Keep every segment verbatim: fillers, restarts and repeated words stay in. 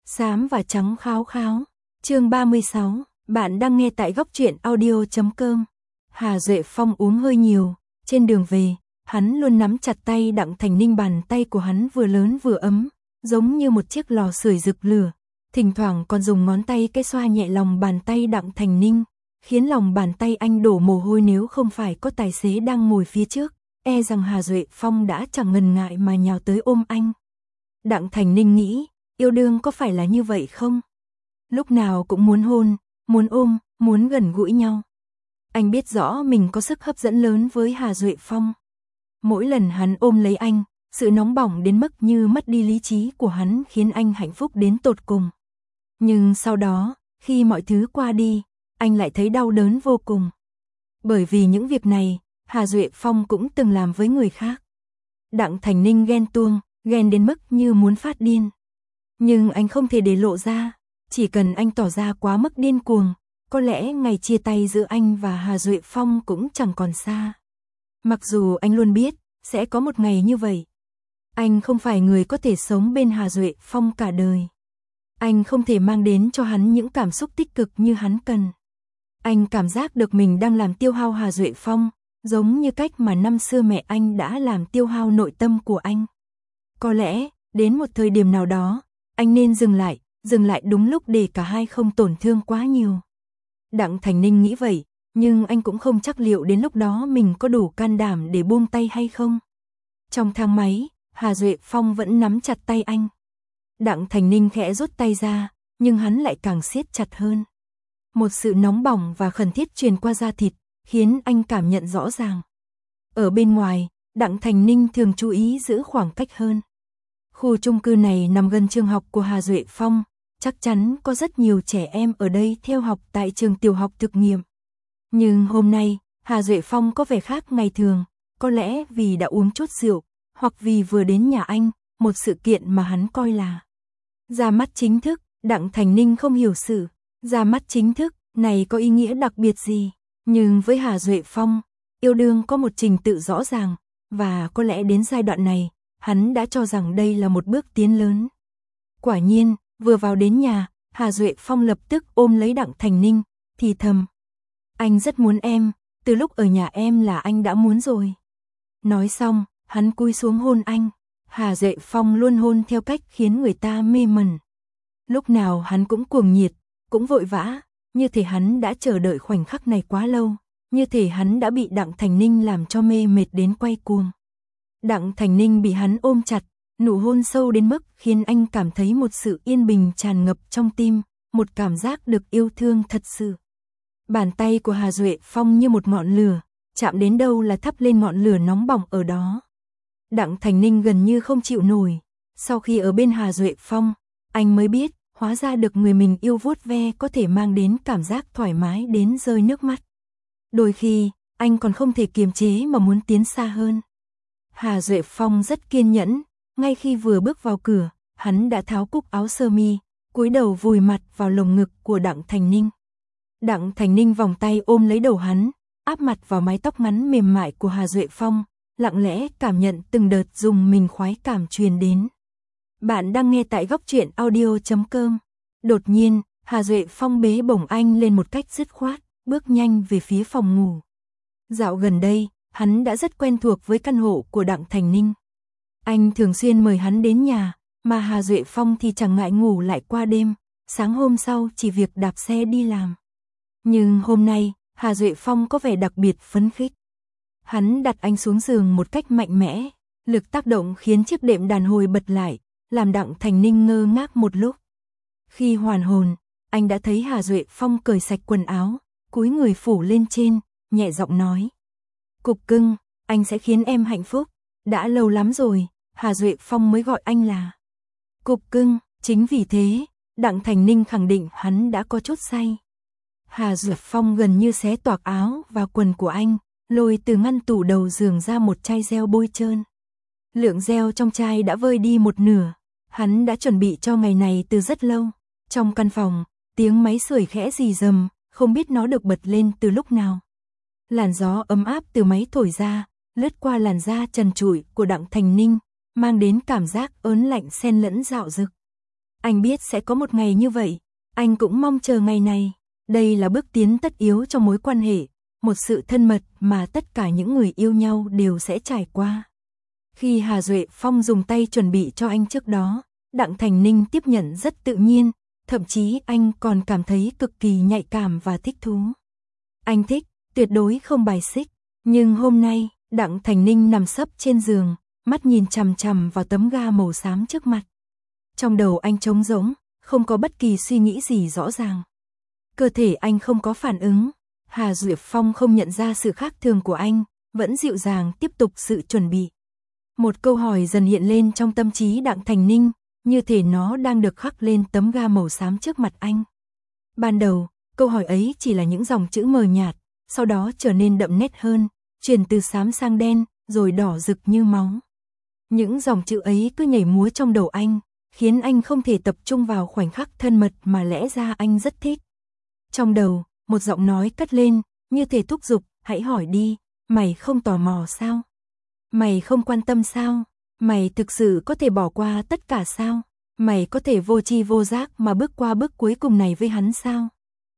Xám và trắng kháo kháo. Chương ba mươi sáu, bạn đang nghe tại góc truyện audio chấm com. Hà Duệ Phong uống hơi nhiều, trên đường về, hắn luôn nắm chặt tay Đặng Thành Ninh, bàn tay của hắn vừa lớn vừa ấm, giống như một chiếc lò sưởi rực lửa, thỉnh thoảng còn dùng ngón tay cái xoa nhẹ lòng bàn tay Đặng Thành Ninh, khiến lòng bàn tay anh đổ mồ hôi. Nếu không phải có tài xế đang ngồi phía trước, e rằng Hà Duệ Phong đã chẳng ngần ngại mà nhào tới ôm anh. Đặng Thành Ninh nghĩ, yêu đương có phải là như vậy không? Lúc nào cũng muốn hôn, muốn ôm, muốn gần gũi nhau. Anh biết rõ mình có sức hấp dẫn lớn với Hà Duệ Phong. Mỗi lần hắn ôm lấy anh, sự nóng bỏng đến mức như mất đi lý trí của hắn khiến anh hạnh phúc đến tột cùng. Nhưng sau đó, khi mọi thứ qua đi, anh lại thấy đau đớn vô cùng. Bởi vì những việc này, Hà Duệ Phong cũng từng làm với người khác. Đặng Thành Ninh ghen tuông, ghen đến mức như muốn phát điên. Nhưng anh không thể để lộ ra, chỉ cần anh tỏ ra quá mức điên cuồng, có lẽ ngày chia tay giữa anh và Hà Duệ Phong cũng chẳng còn xa. Mặc dù anh luôn biết, sẽ có một ngày như vậy. Anh không phải người có thể sống bên Hà Duệ Phong cả đời. Anh không thể mang đến cho hắn những cảm xúc tích cực như hắn cần. Anh cảm giác được mình đang làm tiêu hao Hà Duệ Phong, giống như cách mà năm xưa mẹ anh đã làm tiêu hao nội tâm của anh. Có lẽ, đến một thời điểm nào đó, anh nên dừng lại, dừng lại đúng lúc để cả hai không tổn thương quá nhiều. Đặng Thành Ninh nghĩ vậy, nhưng anh cũng không chắc liệu đến lúc đó mình có đủ can đảm để buông tay hay không. Trong thang máy, Hà Duệ Phong vẫn nắm chặt tay anh. Đặng Thành Ninh khẽ rút tay ra, nhưng hắn lại càng siết chặt hơn. Một sự nóng bỏng và khẩn thiết truyền qua da thịt, khiến anh cảm nhận rõ ràng. Ở bên ngoài, Đặng Thành Ninh thường chú ý giữ khoảng cách hơn. Khu chung cư này nằm gần trường học của Hà Duệ Phong, chắc chắn có rất nhiều trẻ em ở đây theo học tại trường tiểu học thực nghiệm. Nhưng hôm nay, Hà Duệ Phong có vẻ khác ngày thường, có lẽ vì đã uống chút rượu, hoặc vì vừa đến nhà anh, một sự kiện mà hắn coi là ra mắt chính thức. Đặng Thành Ninh không hiểu sự ra mắt chính thức này có ý nghĩa đặc biệt gì, nhưng với Hà Duệ Phong, yêu đương có một trình tự rõ ràng, và có lẽ đến giai đoạn này, hắn đã cho rằng đây là một bước tiến lớn. Quả nhiên, vừa vào đến nhà, Hà Duệ Phong lập tức ôm lấy Đặng Thành Ninh, thì thầm: "Anh rất muốn em, từ lúc ở nhà em là anh đã muốn rồi." Nói xong, hắn cúi xuống hôn anh. Hà Duệ Phong luôn hôn theo cách khiến người ta mê mẩn. Lúc nào hắn cũng cuồng nhiệt, cũng vội vã, như thể hắn đã chờ đợi khoảnh khắc này quá lâu, như thể hắn đã bị Đặng Thành Ninh làm cho mê mệt đến quay cuồng. Đặng Thành Ninh bị hắn ôm chặt, nụ hôn sâu đến mức khiến anh cảm thấy một sự yên bình tràn ngập trong tim, một cảm giác được yêu thương thật sự. Bàn tay của Hà Duệ Phong như một ngọn lửa, chạm đến đâu là thắp lên ngọn lửa nóng bỏng ở đó. Đặng Thành Ninh gần như không chịu nổi. Sau khi ở bên Hà Duệ Phong, anh mới biết, hóa ra được người mình yêu vuốt ve có thể mang đến cảm giác thoải mái đến rơi nước mắt. Đôi khi, anh còn không thể kiềm chế mà muốn tiến xa hơn. Hà Duệ Phong rất kiên nhẫn, ngay khi vừa bước vào cửa, hắn đã tháo cúc áo sơ mi, cúi đầu vùi mặt vào lồng ngực của Đặng Thành Ninh. Đặng Thành Ninh vòng tay ôm lấy đầu hắn, áp mặt vào mái tóc ngắn mềm mại của Hà Duệ Phong, lặng lẽ cảm nhận từng đợt dùng mình khoái cảm truyền đến. Bạn đang nghe tại góc truyện audio chấm com. Đột nhiên, Hà Duệ Phong bế bổng anh lên một cách dứt khoát, bước nhanh về phía phòng ngủ. Dạo gần đây, hắn đã rất quen thuộc với căn hộ của Đặng Thành Ninh. Anh thường xuyên mời hắn đến nhà, mà Hà Duệ Phong thì chẳng ngại ngủ lại qua đêm, sáng hôm sau chỉ việc đạp xe đi làm. Nhưng hôm nay, Hà Duệ Phong có vẻ đặc biệt phấn khích. Hắn đặt anh xuống giường một cách mạnh mẽ, lực tác động khiến chiếc đệm đàn hồi bật lại, làm Đặng Thành Ninh ngơ ngác một lúc. Khi hoàn hồn, anh đã thấy Hà Duệ Phong cởi sạch quần áo, cúi người phủ lên trên, nhẹ giọng nói: "Cục cưng, anh sẽ khiến em hạnh phúc." Đã lâu lắm rồi, Hà Duệ Phong mới gọi anh là Cục cưng. Chính vì thế, Đặng Thành Ninh khẳng định hắn đã có chút say. Hà Duệ Phong gần như xé toạc áo và quần của anh, lôi từ ngăn tủ đầu giường ra một chai gel bôi trơn. Lượng gel trong chai đã vơi đi một nửa, hắn đã chuẩn bị cho ngày này từ rất lâu. Trong căn phòng, tiếng máy sưởi khẽ rì rầm, không biết nó được bật lên từ lúc nào. Làn gió ấm áp từ máy thổi ra, lướt qua làn da trần trụi của Đặng Thành Ninh, mang đến cảm giác ớn lạnh xen lẫn dạo dực. Anh biết sẽ có một ngày như vậy, anh cũng mong chờ ngày này. Đây là bước tiến tất yếu trong mối quan hệ, một sự thân mật mà tất cả những người yêu nhau đều sẽ trải qua. Khi Hà Duệ Phong dùng tay chuẩn bị cho anh trước đó, Đặng Thành Ninh tiếp nhận rất tự nhiên, thậm chí anh còn cảm thấy cực kỳ nhạy cảm và thích thú. Anh thích, tuyệt đối không bài xích, nhưng hôm nay, Đặng Thành Ninh nằm sấp trên giường, mắt nhìn chằm chằm vào tấm ga màu xám trước mặt. Trong đầu anh trống rỗng, không có bất kỳ suy nghĩ gì rõ ràng. Cơ thể anh không có phản ứng, Hà Duệ Phong không nhận ra sự khác thường của anh, vẫn dịu dàng tiếp tục sự chuẩn bị. Một câu hỏi dần hiện lên trong tâm trí Đặng Thành Ninh, như thể nó đang được khắc lên tấm ga màu xám trước mặt anh. Ban đầu, câu hỏi ấy chỉ là những dòng chữ mờ nhạt, sau đó trở nên đậm nét hơn, chuyển từ xám sang đen, rồi đỏ rực như máu. Những dòng chữ ấy cứ nhảy múa trong đầu anh, khiến anh không thể tập trung vào khoảnh khắc thân mật mà lẽ ra anh rất thích. Trong đầu, một giọng nói cất lên, như thể thúc giục, hãy hỏi đi, mày không tò mò sao? Mày không quan tâm sao? Mày thực sự có thể bỏ qua tất cả sao? Mày có thể vô tri vô giác mà bước qua bước cuối cùng này với hắn sao?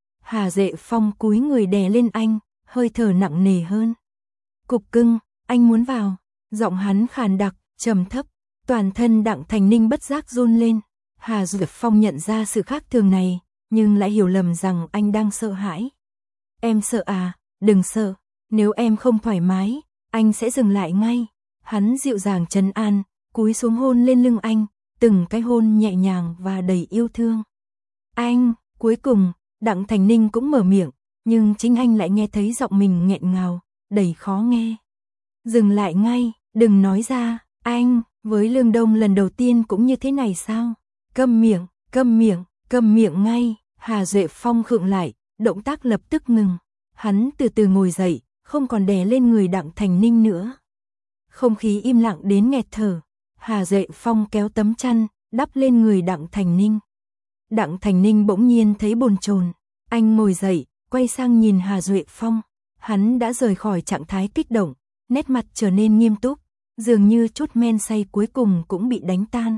Hà Duệ Phong cúi người đè lên anh, hơi thở nặng nề hơn. Cục cưng, anh muốn vào. Giọng hắn khàn đặc, trầm thấp, toàn thân Đặng Thành Ninh bất giác run lên. Hà Duệ Phong nhận ra sự khác thường này, nhưng lại hiểu lầm rằng anh đang sợ hãi. Em sợ à? Đừng sợ, nếu em không thoải mái, anh sẽ dừng lại ngay. Hắn dịu dàng trấn an, cúi xuống hôn lên lưng anh, từng cái hôn nhẹ nhàng và đầy yêu thương. Anh, cuối cùng, Đặng Thành Ninh cũng mở miệng, nhưng chính anh lại nghe thấy giọng mình nghẹn ngào, đầy khó nghe. Dừng lại ngay, đừng nói ra, anh, với Lương Đông lần đầu tiên cũng như thế này sao? Câm miệng, câm miệng, câm miệng ngay. Hà Duệ Phong khựng lại, động tác lập tức ngừng. Hắn từ từ ngồi dậy, không còn đè lên người Đặng Thành Ninh nữa. Không khí im lặng đến nghẹt thở. Hà Duệ Phong kéo tấm chăn, đắp lên người Đặng Thành Ninh. Đặng Thành Ninh bỗng nhiên thấy bồn chồn. Anh ngồi dậy, quay sang nhìn Hà Duệ Phong. Hắn đã rời khỏi trạng thái kích động, nét mặt trở nên nghiêm túc, dường như chút men say cuối cùng cũng bị đánh tan.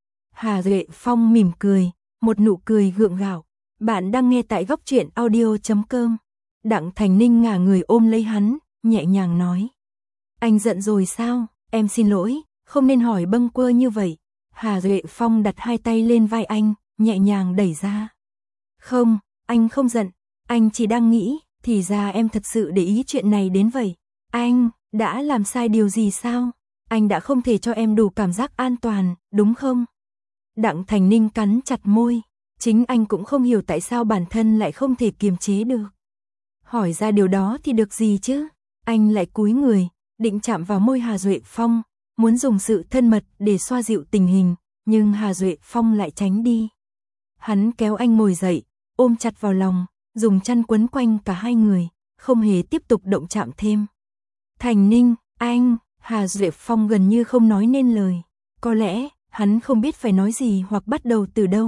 Hà Duệ Phong mỉm cười, một nụ cười gượng gạo. Bạn đang nghe tại góc truyện audio chấm com. Đặng Thành Ninh ngả người ôm lấy hắn, nhẹ nhàng nói. Anh giận rồi sao? Em xin lỗi, không nên hỏi bâng quơ như vậy. Hà Duệ Phong đặt hai tay lên vai anh, nhẹ nhàng đẩy ra. Không, anh không giận, anh chỉ đang nghĩ, thì ra em thật sự để ý chuyện này đến vậy. Anh, đã làm sai điều gì sao? Anh đã không thể cho em đủ cảm giác an toàn, đúng không? Đặng Thành Ninh cắn chặt môi, chính anh cũng không hiểu tại sao bản thân lại không thể kiềm chế được. Hỏi ra điều đó thì được gì chứ? Anh lại cúi người, định chạm vào môi Hà Duệ Phong, muốn dùng sự thân mật để xoa dịu tình hình, nhưng Hà Duệ Phong lại tránh đi. Hắn kéo anh ngồi dậy, ôm chặt vào lòng, dùng chăn quấn quanh cả hai người, không hề tiếp tục động chạm thêm. Thành Ninh, anh, Hà Duệ Phong gần như không nói nên lời. Có lẽ, hắn không biết phải nói gì hoặc bắt đầu từ đâu.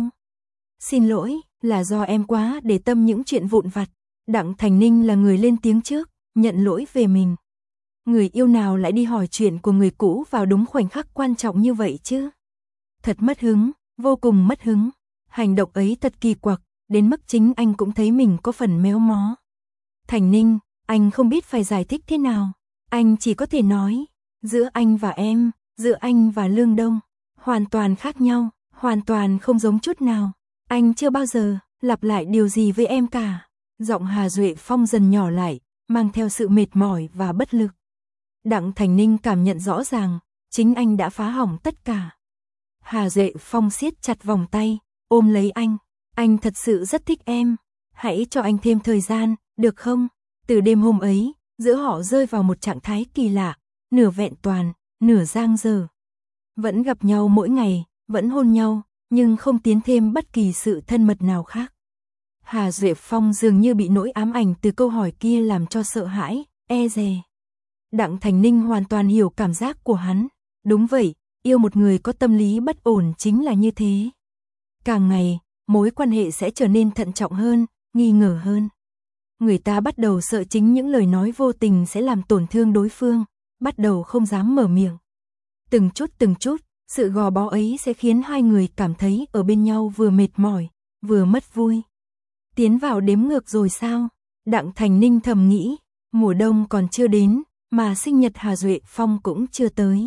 Xin lỗi, là do em quá để tâm những chuyện vụn vặt. Đặng Thành Ninh là người lên tiếng trước, nhận lỗi về mình. Người yêu nào lại đi hỏi chuyện của người cũ vào đúng khoảnh khắc quan trọng như vậy chứ? Thật mất hứng, vô cùng mất hứng. Hành động ấy thật kỳ quặc, đến mức chính anh cũng thấy mình có phần méo mó. Thành Ninh, anh không biết phải giải thích thế nào. Anh chỉ có thể nói, giữa anh và em, giữa anh và Lương Đông, hoàn toàn khác nhau, hoàn toàn không giống chút nào. Anh chưa bao giờ lặp lại điều gì với em cả. Giọng Hà Duệ Phong dần nhỏ lại, mang theo sự mệt mỏi và bất lực. Đặng Thành Ninh cảm nhận rõ ràng, chính anh đã phá hỏng tất cả. Hà Duệ Phong siết chặt vòng tay, ôm lấy anh. Anh thật sự rất thích em. Hãy cho anh thêm thời gian, được không? Từ đêm hôm ấy, giữa họ rơi vào một trạng thái kỳ lạ, nửa vẹn toàn, nửa giang dở. Vẫn gặp nhau mỗi ngày, vẫn hôn nhau, nhưng không tiến thêm bất kỳ sự thân mật nào khác. Hà Duệ Phong dường như bị nỗi ám ảnh từ câu hỏi kia làm cho sợ hãi, e dè. Đặng Thành Ninh hoàn toàn hiểu cảm giác của hắn. Đúng vậy, yêu một người có tâm lý bất ổn chính là như thế. Càng ngày, mối quan hệ sẽ trở nên thận trọng hơn, nghi ngờ hơn. Người ta bắt đầu sợ chính những lời nói vô tình sẽ làm tổn thương đối phương, bắt đầu không dám mở miệng. Từng chút từng chút, Sự gò bó ấy sẽ khiến hai người cảm thấy ở bên nhau vừa mệt mỏi, vừa mất vui. Tiến vào đếm ngược rồi sao? Đặng Thành Ninh thầm nghĩ, mùa đông còn chưa đến, mà sinh nhật Hà Duệ Phong cũng chưa tới.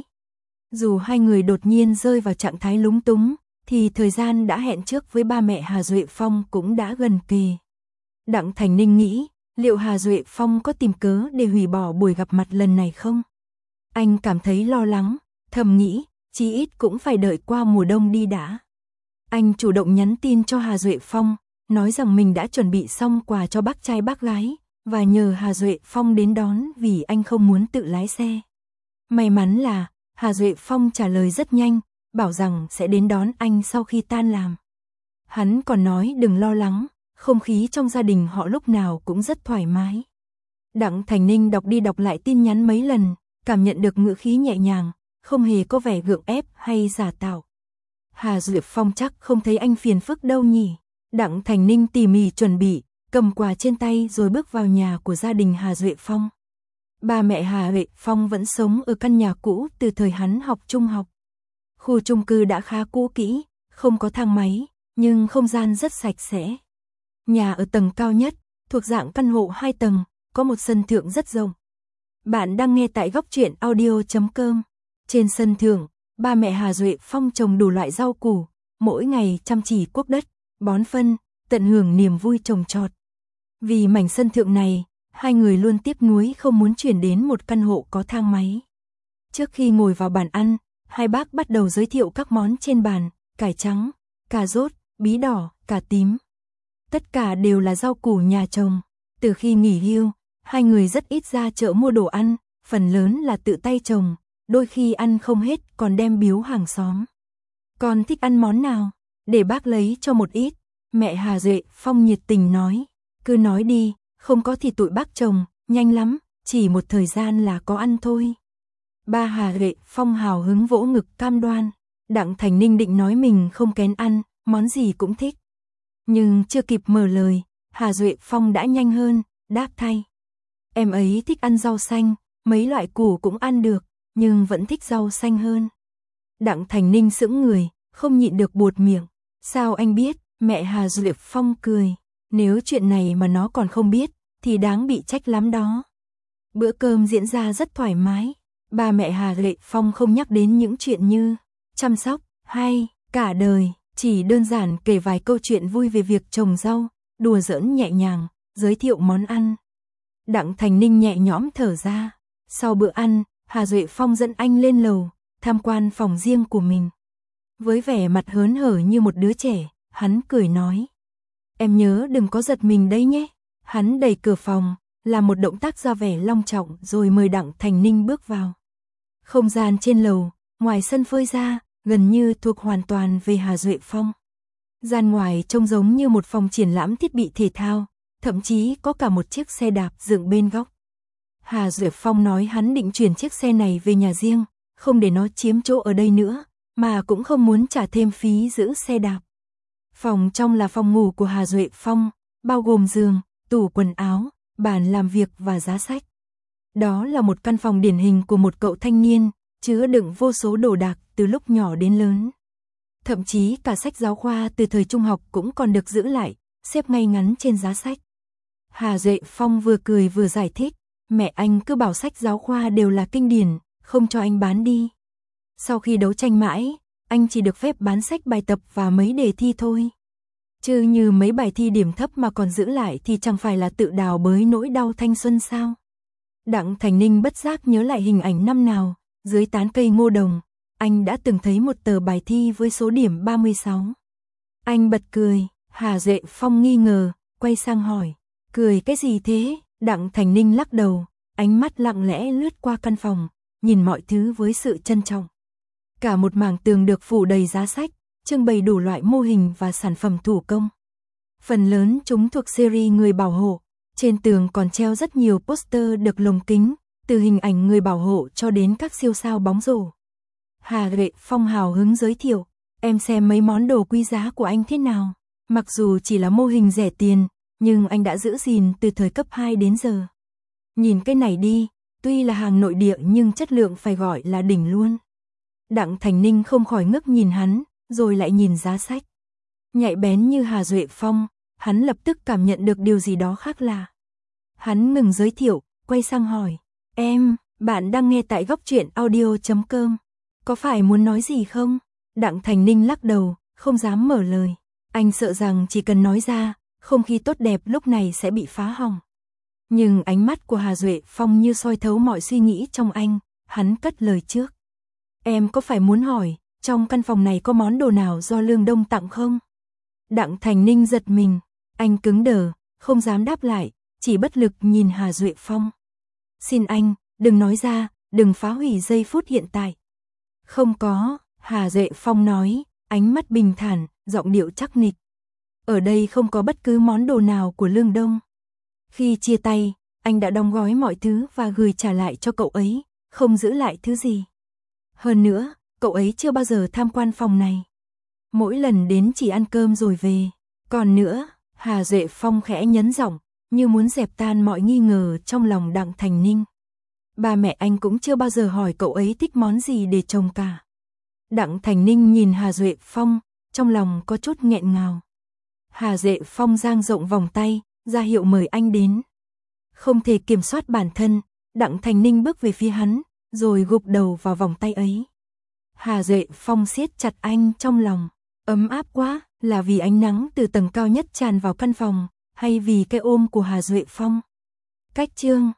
Dù hai người đột nhiên rơi vào trạng thái lúng túng, thì thời gian đã hẹn trước với ba mẹ Hà Duệ Phong cũng đã gần kề. Đặng Thành Ninh nghĩ, liệu Hà Duệ Phong có tìm cớ để hủy bỏ buổi gặp mặt lần này không? Anh cảm thấy lo lắng, thầm nghĩ, chí ít cũng phải đợi qua mùa đông đi đã. Anh chủ động nhắn tin cho Hà Duệ Phong, nói rằng mình đã chuẩn bị xong quà cho bác trai bác gái, và nhờ Hà Duệ Phong đến đón vì anh không muốn tự lái xe. May mắn là, Hà Duệ Phong trả lời rất nhanh, bảo rằng sẽ đến đón anh sau khi tan làm. Hắn còn nói đừng lo lắng, không khí trong gia đình họ lúc nào cũng rất thoải mái. Đặng Thành Ninh đọc đi đọc lại tin nhắn mấy lần, cảm nhận được ngữ khí nhẹ nhàng, không hề có vẻ gượng ép hay giả tạo. Hà Duệ Phong chắc không thấy anh phiền phức đâu nhỉ. Đặng Thành Ninh tỉ mỉ chuẩn bị, cầm quà trên tay rồi bước vào nhà của gia đình Hà Duệ Phong. Ba mẹ Hà Duệ Phong vẫn sống ở căn nhà cũ từ thời hắn học trung học. Khu chung cư đã khá cũ kỹ, không có thang máy, nhưng không gian rất sạch sẽ. Nhà ở tầng cao nhất, thuộc dạng căn hộ hai tầng, có một sân thượng rất rộng. Bạn đang nghe tại góc truyện audio chấm com. Trên sân thượng, ba mẹ Hà Duệ Phong trồng đủ loại rau củ, mỗi ngày chăm chỉ cuốc đất, bón phân, tận hưởng niềm vui trồng trọt. Vì mảnh sân thượng này, hai người luôn tiếc nuối không muốn chuyển đến một căn hộ có thang máy. Trước khi ngồi vào bàn ăn, hai bác bắt đầu giới thiệu các món trên bàn, cải trắng, cà rốt, bí đỏ, cà tím. Tất cả đều là rau củ nhà trồng. Từ khi nghỉ hưu, hai người rất ít ra chợ mua đồ ăn, phần lớn là tự tay trồng, đôi khi ăn không hết còn đem biếu hàng xóm. Con thích ăn món nào? Để bác lấy cho một ít. Mẹ Hà Duệ Phong nhiệt tình nói. Cứ nói đi, không có thì tụi bác trồng, nhanh lắm, chỉ một thời gian là có ăn thôi. Ba Hà Duệ Phong hào hứng vỗ ngực cam đoan. Đặng Thành Ninh định nói mình không kén ăn, món gì cũng thích. Nhưng chưa kịp mở lời, Hà Duệ Phong đã nhanh hơn, đáp thay. Em ấy thích ăn rau xanh, mấy loại củ cũng ăn được, nhưng vẫn thích rau xanh hơn. Đặng Thành Ninh sững người, không nhịn được buột miệng. Sao anh biết? Mẹ Hà Duệ Phong cười. Nếu chuyện này mà nó còn không biết, thì đáng bị trách lắm đó. Bữa cơm diễn ra rất thoải mái. Ba mẹ Hà Duệ Phong không nhắc đến những chuyện như chăm sóc, hay cả đời, chỉ đơn giản kể vài câu chuyện vui về việc trồng rau, đùa giỡn nhẹ nhàng, giới thiệu món ăn. Đặng Thành Ninh nhẹ nhõm thở ra. Sau bữa ăn, Hà Duệ Phong dẫn anh lên lầu, tham quan phòng riêng của mình. Với vẻ mặt hớn hở như một đứa trẻ, hắn cười nói. Em nhớ đừng có giật mình đấy nhé. Hắn đẩy cửa phòng, làm một động tác ra vẻ long trọng rồi mời Đặng Thành Ninh bước vào. Không gian trên lầu, ngoài sân phơi ra, gần như thuộc hoàn toàn về Hà Duệ Phong. Gian ngoài trông giống như một phòng triển lãm thiết bị thể thao, thậm chí có cả một chiếc xe đạp dựng bên góc. Hà Duệ Phong nói hắn định chuyển chiếc xe này về nhà riêng, không để nó chiếm chỗ ở đây nữa, mà cũng không muốn trả thêm phí giữ xe đạp. Phòng trong là phòng ngủ của Hà Duệ Phong, bao gồm giường, tủ quần áo, bàn làm việc và giá sách. Đó là một căn phòng điển hình của một cậu thanh niên, chứa đựng vô số đồ đạc từ lúc nhỏ đến lớn. Thậm chí cả sách giáo khoa từ thời trung học cũng còn được giữ lại, xếp ngay ngắn trên giá sách. Hà Duệ Phong vừa cười vừa giải thích, mẹ anh cứ bảo sách giáo khoa đều là kinh điển, không cho anh bán đi. Sau khi đấu tranh mãi, anh chỉ được phép bán sách bài tập và mấy đề thi thôi. Chứ như mấy bài thi điểm thấp mà còn giữ lại thì chẳng phải là tự đào bới nỗi đau thanh xuân sao? Đặng Thành Ninh bất giác nhớ lại hình ảnh năm nào, dưới tán cây ngô đồng, anh đã từng thấy một tờ bài thi với số điểm ba mươi sáu. Anh bật cười, Hà Duệ Phong nghi ngờ, quay sang hỏi, cười cái gì thế? Đặng Thành Ninh lắc đầu, ánh mắt lặng lẽ lướt qua căn phòng, nhìn mọi thứ với sự trân trọng. Cả một mảng tường được phủ đầy giá sách, trưng bày đủ loại mô hình và sản phẩm thủ công. Phần lớn chúng thuộc series người bảo hộ, trên tường còn treo rất nhiều poster được lồng kính, từ hình ảnh người bảo hộ cho đến các siêu sao bóng rổ. Hà Duệ Phong hào hứng giới thiệu, em xem mấy món đồ quý giá của anh thế nào. Mặc dù chỉ là mô hình rẻ tiền, nhưng anh đã giữ gìn từ thời cấp hai đến giờ. Nhìn cái này đi, tuy là hàng nội địa nhưng chất lượng phải gọi là đỉnh luôn. Đặng Thành Ninh không khỏi ngước nhìn hắn, rồi lại nhìn giá sách. Nhạy bén như Hà Duệ Phong, hắn lập tức cảm nhận được điều gì đó khác lạ. Hắn ngừng giới thiệu, quay sang hỏi, em, bạn đang nghe tại góc truyện audio chấm com, có phải muốn nói gì không? Đặng Thành Ninh lắc đầu, không dám mở lời. Anh sợ rằng chỉ cần nói ra, không khí tốt đẹp lúc này sẽ bị phá hỏng. Nhưng ánh mắt của Hà Duệ Phong như soi thấu mọi suy nghĩ trong anh, hắn cất lời trước. Em có phải muốn hỏi, trong căn phòng này có món đồ nào do Lương Đông tặng không? Đặng Thành Ninh giật mình, anh cứng đờ, không dám đáp lại, chỉ bất lực nhìn Hà Duệ Phong. Xin anh, đừng nói ra, đừng phá hủy giây phút hiện tại. Không có, Hà Duệ Phong nói, ánh mắt bình thản, giọng điệu chắc nịch. Ở đây không có bất cứ món đồ nào của Lương Đông. Khi chia tay, anh đã đóng gói mọi thứ và gửi trả lại cho cậu ấy, không giữ lại thứ gì. Hơn nữa, cậu ấy chưa bao giờ tham quan phòng này. Mỗi lần đến chỉ ăn cơm rồi về. Còn nữa, Hà Duệ Phong khẽ nhấn giọng, như muốn dẹp tan mọi nghi ngờ trong lòng Đặng Thành Ninh. Ba mẹ anh cũng chưa bao giờ hỏi cậu ấy thích món gì để trồng cả. Đặng Thành Ninh nhìn Hà Duệ Phong, trong lòng có chút nghẹn ngào. Hà Duệ Phong dang rộng vòng tay, ra hiệu mời anh đến. Không thể kiểm soát bản thân, Đặng Thành Ninh bước về phía hắn, rồi gục đầu vào vòng tay ấy. Hà Duệ Phong siết chặt anh trong lòng, ấm áp quá, là vì ánh nắng từ tầng cao nhất tràn vào căn phòng, hay vì cái ôm của Hà Duệ Phong. Cách chương